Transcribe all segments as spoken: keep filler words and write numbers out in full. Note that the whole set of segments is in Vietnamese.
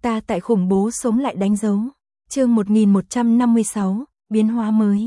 Ta tại khủng bố sống lại đánh dấu. Chương một nghìn một trăm năm mươi sáu, biến hóa mới.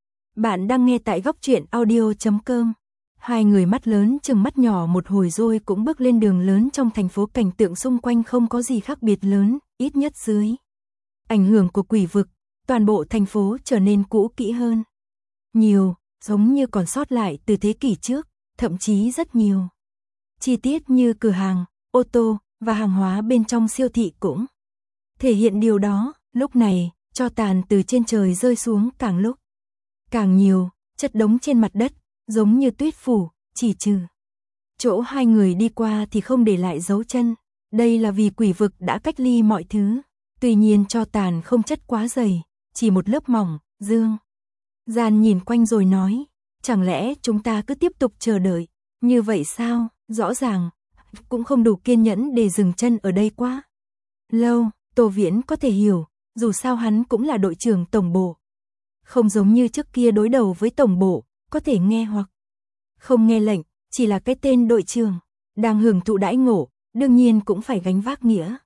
Bạn đang nghe tại góc truyện audio chấm com. Hai người mắt lớn chừng mắt nhỏ một hồi rồi cũng bước lên đường lớn trong thành phố, cảnh tượng xung quanh không có gì khác biệt lớn, ít nhất dưới ảnh hưởng của quỷ vực, toàn bộ thành phố trở nên cũ kỹ hơn. Nhiều, giống như còn sót lại từ thế kỷ trước, thậm chí rất nhiều. Chi tiết như cửa hàng, ô tô và hàng hóa bên trong siêu thị cũng thể hiện điều đó. Lúc này, tro tàn từ trên trời rơi xuống càng lúc càng nhiều, chất đống trên mặt đất, giống như tuyết phủ, chỉ trừ chỗ hai người đi qua thì không để lại dấu chân. Đây là vì quỷ vực đã cách ly mọi thứ. Tuy nhiên tro tàn không chất quá dày, chỉ một lớp mỏng. Dương Gian nhìn quanh rồi nói, chẳng lẽ chúng ta cứ tiếp tục chờ đợi như vậy sao? Rõ ràng cũng không đủ kiên nhẫn để dừng chân ở đây quá lâu. Tô Viễn có thể hiểu, dù sao hắn cũng là đội trưởng tổng bộ. Không giống như trước kia đối đầu với tổng bộ, có thể nghe hoặc không nghe lệnh, chỉ là cái tên đội trưởng, đang hưởng thụ đãi ngộ, đương nhiên cũng phải gánh vác nghĩa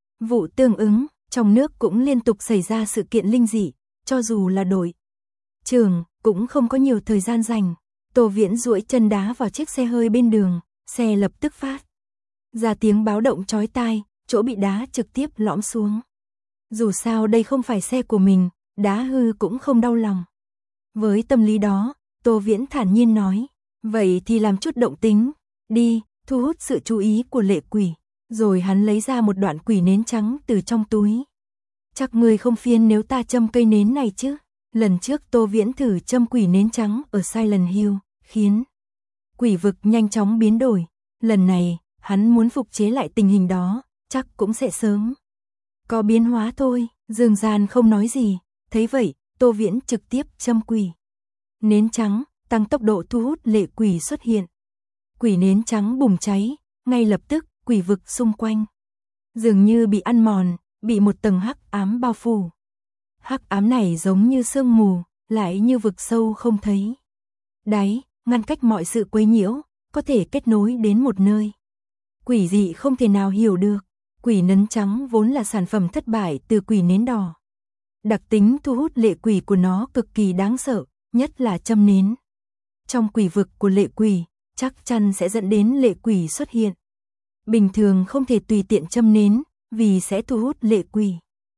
vụ tương ứng. Trong nước cũng liên tục xảy ra sự kiện linh dị, cho dù là đội trưởng, cũng không có nhiều thời gian dành. Tô Viễn duỗi chân đá vào chiếc xe hơi bên đường, xe lập tức phát ra tiếng báo động chói tai, chỗ bị đá trực tiếp lõm xuống. Dù sao đây không phải xe của mình, đá hư cũng không đau lòng. Với tâm lý đó, Tô Viễn thản nhiên nói, vậy thì làm chút động tính đi, thu hút sự chú ý của lệ quỷ. Rồi hắn lấy ra một đoạn quỷ nến trắng từ trong túi. Chắc người không phiền nếu ta châm cây nến này chứ? Lần trước Tô Viễn thử châm quỷ nến trắng ở Silent Hill, khiến quỷ vực nhanh chóng biến đổi. Lần này, hắn muốn phục chế lại tình hình đó, chắc cũng sẽ sớm có biến hóa thôi. Dương Gian không nói gì, thấy vậy, Tô Viễn trực tiếp châm quỷ nến trắng, tăng tốc độ thu hút lệ quỷ xuất hiện. Quỷ nến trắng bùng cháy, ngay lập tức, quỷ vực xung quanh dường như bị ăn mòn, bị một tầng hắc ám bao phủ. Hắc ám này giống như sương mù, lại như vực sâu không thấy đáy, ngăn cách mọi sự quấy nhiễu, có thể kết nối đến một nơi quỷ dị không thể nào hiểu được. Quỷ nến trắng vốn là sản phẩm thất bại từ quỷ nến đỏ. Đặc tính thu hút lệ quỷ của nó cực kỳ đáng sợ, nhất là châm nến trong quỷ vực của lệ quỷ, chắc chắn sẽ dẫn đến lệ quỷ xuất hiện. Bình thường không thể tùy tiện châm nến, vì sẽ thu hút lệ quỷ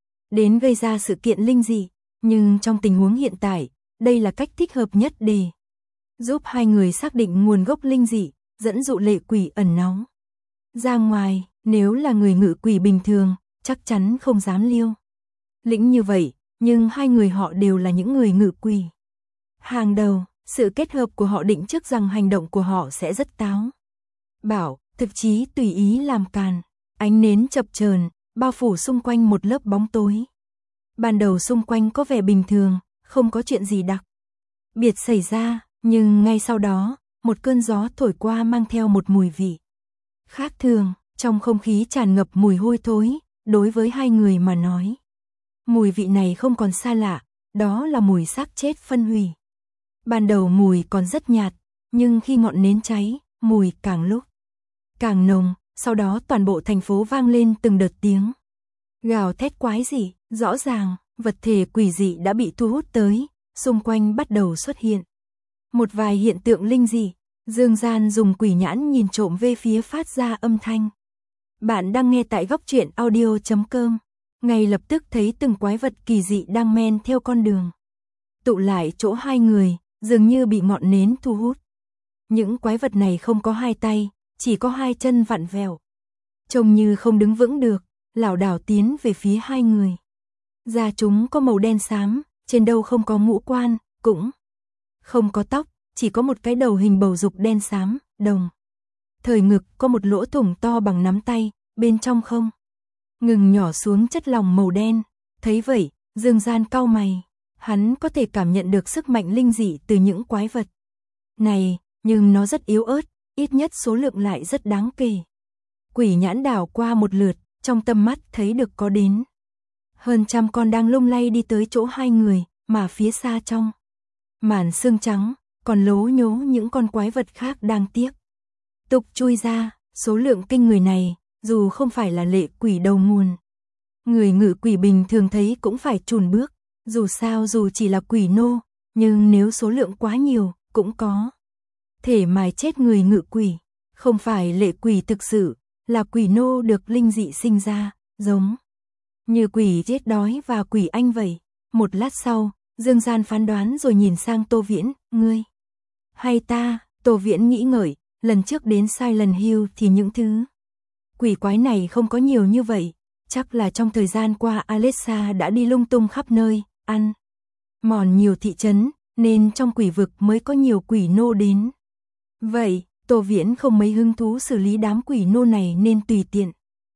đến gây ra sự kiện linh dị. Nhưng trong tình huống hiện tại, đây là cách thích hợp nhất để giúp hai người xác định nguồn gốc linh dị, dẫn dụ lệ quỷ ẩn náu ra ngoài. Nếu là người ngự quỷ bình thường, chắc chắn không dám liêu lĩnh như vậy, nhưng hai người họ đều là những người ngự quỷ hàng đầu. Sự kết hợp của họ định trước rằng hành động của họ sẽ rất táo bạo, thực chí tùy ý làm càn. Ánh nến chập chờn, bao phủ xung quanh một lớp bóng tối. Ban đầu xung quanh có vẻ bình thường, không có chuyện gì đặc biệt xảy ra, nhưng ngay sau đó, một cơn gió thổi qua mang theo một mùi vị khác thường. Trong không khí tràn ngập mùi hôi thối, đối với hai người mà nói, mùi vị này không còn xa lạ, đó là mùi xác chết phân hủy. Ban đầu mùi còn rất nhạt, nhưng khi ngọn nến cháy, mùi càng lúc càng nồng. Sau đó toàn bộ thành phố vang lên từng đợt tiếng gào thét quái dị. Rõ ràng, vật thể quỷ dị đã bị thu hút tới, xung quanh bắt đầu xuất hiện một vài hiện tượng linh dị. Dương Gian dùng quỷ nhãn nhìn trộm về phía phát ra âm thanh. Bạn đang nghe tại góc truyện audio chấm com. Ngay lập tức thấy từng quái vật kỳ dị đang men theo con đường tụ lại chỗ hai người, dường như bị ngọn nến thu hút. Những quái vật này không có hai tay, chỉ có hai chân vặn vẹo, trông như không đứng vững được, lảo đảo tiến về phía hai người. Da chúng có màu đen xám, trên đầu không có ngũ quan, cũng không có tóc, chỉ có một cái đầu hình bầu dục đen xám, đồng thời ngực có một lỗ thủng to bằng nắm tay, bên trong không ngừng nhỏ xuống chất lỏng màu đen. Thấy vậy, Dương Gian cau mày, hắn có thể cảm nhận được sức mạnh linh dị từ những quái vật này, nhưng nó rất yếu ớt, ít nhất số lượng lại rất đáng kể. Quỷ nhãn đảo qua một lượt, trong tầm mắt thấy được có đến hơn trăm con đang lung lay đi tới chỗ hai người, mà phía xa trong màn sương trắng, còn lố nhố những con quái vật khác đang tiếc tục chui ra. Số lượng kinh người này, dù không phải là lệ quỷ đầu nguồn, Người ngự quỷ bình thường thấy cũng phải chùn bước, dù sao dù chỉ là quỷ nô, nhưng nếu số lượng quá nhiều, cũng có thể mài chết người ngự quỷ. Không phải lệ quỷ thực sự, là quỷ nô được linh dị sinh ra, giống như quỷ chết đói và quỷ anh vậy. Một lát sau, Dương Gian phán đoán rồi nhìn sang Tô Viễn, ngươi hay ta? Tô Viễn nghĩ ngợi, lần trước đến Silent Hill thì những thứ quỷ quái này không có nhiều như vậy, chắc là trong thời gian qua Alexa đã đi lung tung khắp nơi, ăn mòn nhiều thị trấn, nên trong quỷ vực mới có nhiều quỷ nô đến. Vậy, Tô Viễn không mấy hứng thú xử lý đám quỷ nô này nên tùy tiện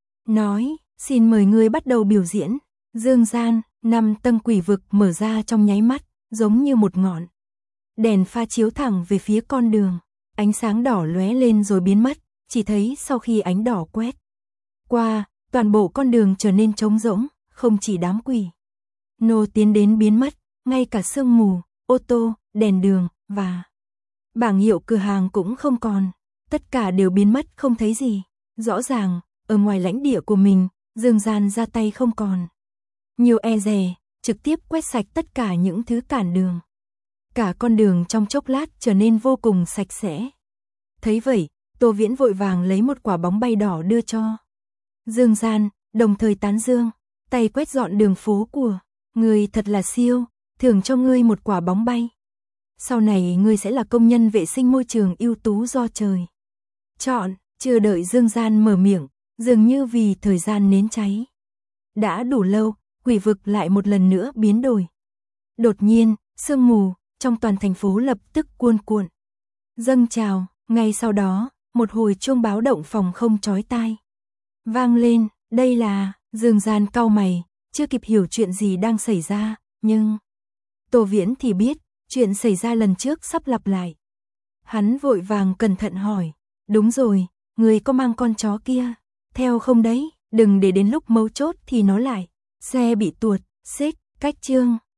nói, xin mời ngươi bắt đầu biểu diễn. Dương Gian, năm tầng quỷ vực mở ra trong nháy mắt, giống như một ngọn đèn pha chiếu thẳng về phía con đường. Ánh sáng đỏ lóe lên rồi biến mất, chỉ thấy sau khi ánh đỏ quét qua, toàn bộ con đường trở nên trống rỗng, không chỉ đám quỷ nô tiến đến biến mất, ngay cả sương mù, ô tô, đèn đường và bảng hiệu cửa hàng cũng không còn, tất cả đều biến mất không thấy gì. Rõ ràng, ở ngoài lãnh địa của mình, Dương Gian ra tay không còn nhiều e dè, trực tiếp quét sạch tất cả những thứ cản đường. Cả con đường trong chốc lát trở nên vô cùng sạch sẽ. Thấy vậy, Tô Viễn vội vàng lấy một quả bóng bay đỏ đưa cho Dương Gian, đồng thời tán dương, tay quét dọn đường phố của ngươi thật là siêu, thưởng cho ngươi một quả bóng bay. Sau này ngươi sẽ là công nhân vệ sinh môi trường ưu tú do trời chọn. Chưa đợi Dương Gian mở miệng, dường như vì thời gian nến cháy đã đủ lâu, quỷ vực lại một lần nữa biến đổi. Đột nhiên, sương mù trong toàn thành phố lập tức cuồn cuộn dâng trào, ngay sau đó, một hồi chuông báo động phòng không chói tai vang lên. Đây là... Dương Gian cau mày, chưa kịp hiểu chuyện gì đang xảy ra, nhưng Tô Viễn thì biết, chuyện xảy ra lần trước sắp lặp lại. Hắn vội vàng cẩn thận hỏi, đúng rồi, người có mang con chó kia theo không đấy, đừng để đến lúc mấu chốt thì nó lại xe bị tuột xích. Cách chương